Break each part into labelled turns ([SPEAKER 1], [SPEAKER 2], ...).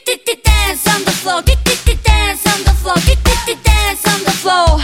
[SPEAKER 1] dance on the floor, dance on the floor, dance on the floor.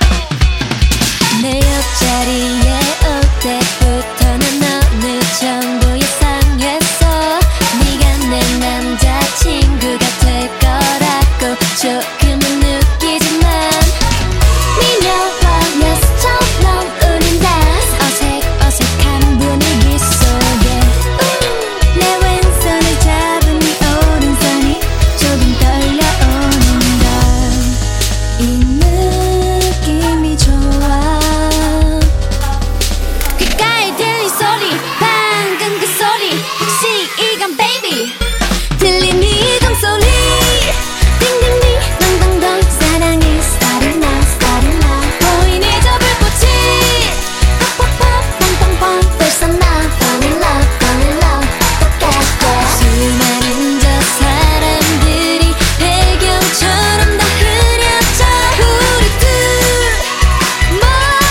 [SPEAKER 2] 내 옆자리에 올 때부터는 너는 전부 예상했어. 네가 내 남자친구가 될 거라고 조금은 느끼지만 미녀와 야수처럼 우린 다 어색어색한 분위기 속에 내 왼손을 잡은 네 오른손이 조금 떨려오는 걸 이 느낌이 좋아.
[SPEAKER 1] 귓가에 들린 소리 방금 그 소리 혹시 이건 baby
[SPEAKER 2] 들린 네 종소리 띵띵띵 덩덩덩 사랑이 starting now starting now
[SPEAKER 1] 보이니 저 불꽃이
[SPEAKER 2] 팍팍팍 팡팡팡 벌써 나 fall in love fall in love 똑같아. 수많은 저 사람들이 배경처럼 다 흐려져
[SPEAKER 1] 우리 둘만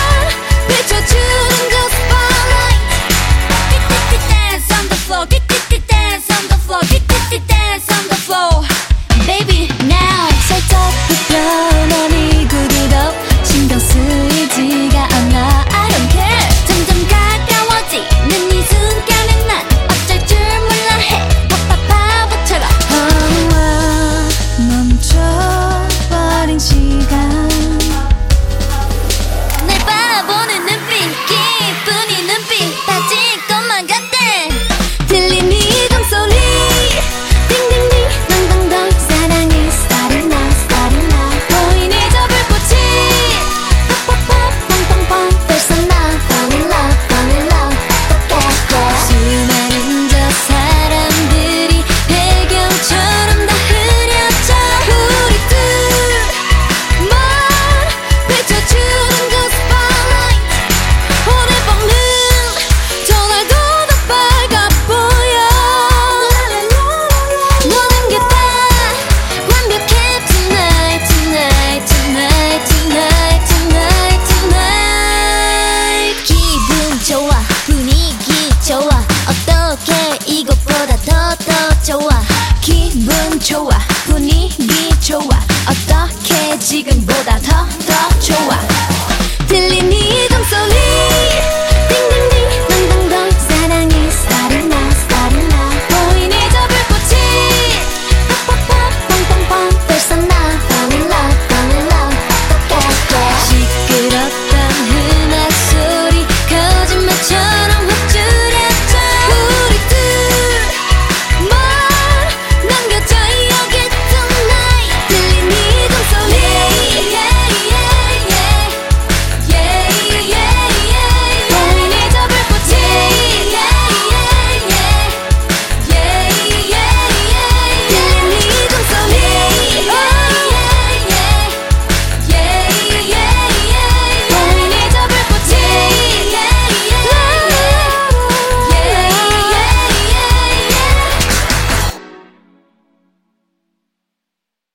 [SPEAKER 1] 비춰주는 그 spotlight. dance on the floor, dance on the floor, dance on the floor. Baby now
[SPEAKER 2] 살짝 불편한 이 구두도 신경 쓰이지가 않아. I don't care.
[SPEAKER 1] 점점 가까워지는 이 순간에 난 어쩔 줄 몰라 해 바보처럼.
[SPEAKER 2] 멈춰버린 시간
[SPEAKER 1] 날 바라보는 눈빛 기분이 눈빛 빠질 것만 같대.
[SPEAKER 2] 들린 네 종소리 띵띵띵 덩덩덩 사랑이 starting now starting now
[SPEAKER 1] 보이니 저 불꽃이
[SPEAKER 2] 팍팍팍 팡팡팡 벌써 나 fall in love fall in love 똑같아. 수많은 저 사람들이 배경처럼 다 흐려져
[SPEAKER 1] 우리 둘만 비춰주는 그 spotlight. 오늘 밤은 저 날도 더 밝아 보여. 모든 게 다 완벽해 tonight tonight tonight tonight tonight tonight.
[SPEAKER 2] 기분 좋아 분위기 좋아 어떻게 이것보다 더 좋아. 기분 좋아 분위기 좋아 어떻게 지금보다 더 좋아.